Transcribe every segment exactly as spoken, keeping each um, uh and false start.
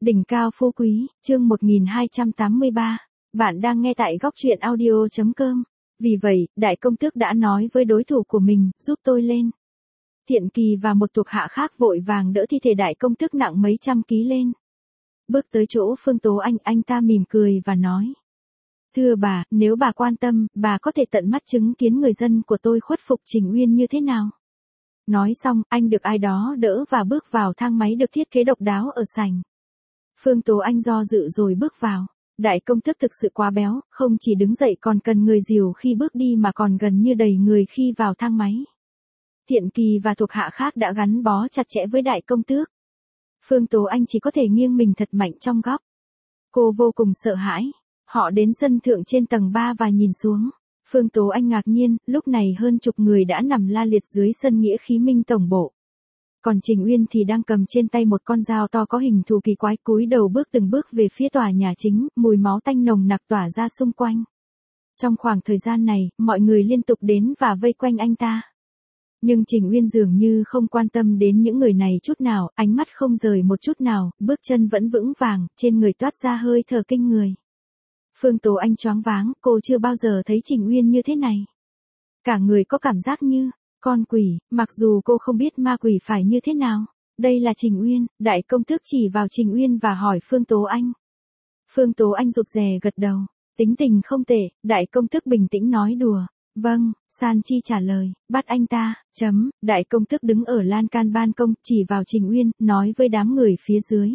Đỉnh cao phú quý, chương một nghìn hai trăm tám mươi ba. Bạn đang nghe tại góc truyện audio chấm com. Vì vậy, đại công tước đã nói với đối thủ của mình, giúp tôi lên. Thiện Kỳ và một thuộc hạ khác vội vàng đỡ thi thể đại công tước nặng mấy trăm ký lên. Bước tới chỗ Phương Tố Anh, anh ta mỉm cười và nói. Thưa bà, nếu bà quan tâm, bà có thể tận mắt chứng kiến người dân của tôi khuất phục Trình Uyên như thế nào. Nói xong, anh được ai đó đỡ và bước vào thang máy được thiết kế độc đáo ở sảnh. Phương Tố Anh do dự rồi bước vào. Đại công tước thực sự quá béo, không chỉ đứng dậy còn cần người dìu khi bước đi mà còn gần như đầy người khi vào thang máy. Thiện Kỳ và thuộc hạ khác đã gắn bó chặt chẽ với đại công tước. Phương Tố Anh chỉ có thể nghiêng mình thật mạnh trong góc. Cô vô cùng sợ hãi. Họ đến sân thượng trên tầng ba và nhìn xuống. Phương Tố Anh ngạc nhiên, lúc này hơn chục người đã nằm la liệt dưới sân Nghĩa Khí Minh tổng bộ. Còn Trình Uyên thì đang cầm trên tay một con dao to có hình thù kỳ quái, cúi đầu bước từng bước về phía tòa nhà chính, mùi máu tanh nồng nặc tỏa ra xung quanh. Trong khoảng thời gian này, mọi người liên tục đến và vây quanh anh ta. Nhưng Trình Uyên dường như không quan tâm đến những người này chút nào, ánh mắt không rời một chút nào, bước chân vẫn vững vàng, trên người toát ra hơi thở kinh người. Phương Tố Anh choáng váng, cô chưa bao giờ thấy Trình Uyên như thế này. Cả người có cảm giác như con quỷ, mặc dù cô không biết ma quỷ phải như thế nào. Đây là Trình Uyên, đại công tước chỉ vào Trình Uyên và hỏi Phương Tố Anh. Phương Tố Anh rụt rè gật đầu, tính tình không tệ, đại công tước bình tĩnh nói đùa. Vâng, San Chi trả lời, bắt anh ta, chấm, đại công tước đứng ở lan can ban công, chỉ vào Trình Uyên, nói với đám người phía dưới.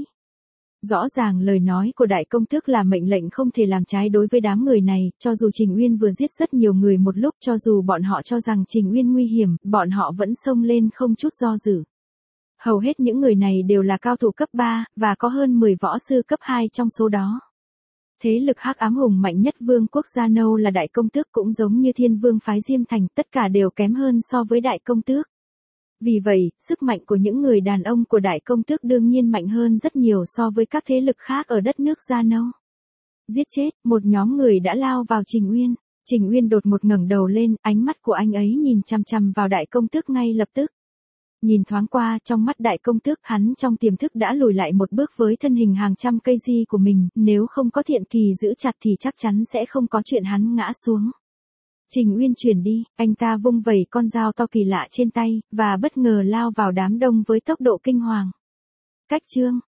Rõ ràng lời nói của đại công tước là mệnh lệnh không thể làm trái đối với đám người này, cho dù Trình Uyên vừa giết rất nhiều người một lúc, cho dù bọn họ cho rằng Trình Uyên nguy hiểm, bọn họ vẫn xông lên không chút do dự. Hầu hết những người này đều là cao thủ cấp ba, và có hơn mười võ sư cấp hai trong số đó. Thế lực hắc ám hùng mạnh nhất vương quốc Gia Nâu là đại công tước, cũng giống như thiên vương phái Diêm Thành, tất cả đều kém hơn so với đại công tước. Vì vậy, sức mạnh của những người đàn ông của đại công tước đương nhiên mạnh hơn rất nhiều so với các thế lực khác ở đất nước Gia Nâu. Giết chết, một nhóm người đã lao vào Trình Uyên. Trình Uyên đột ngột ngẩng đầu lên, ánh mắt của anh ấy nhìn chằm chằm vào đại công tước ngay lập tức. Nhìn thoáng qua, trong mắt đại công tước, hắn trong tiềm thức đã lùi lại một bước với thân hình hàng trăm cây di của mình, nếu không có Thiện Kỳ giữ chặt thì chắc chắn sẽ không có chuyện hắn ngã xuống. Trình Uyên chuyển đi, anh ta vung vẩy con dao to kỳ lạ trên tay, và bất ngờ lao vào đám đông với tốc độ kinh hoàng. Cách chương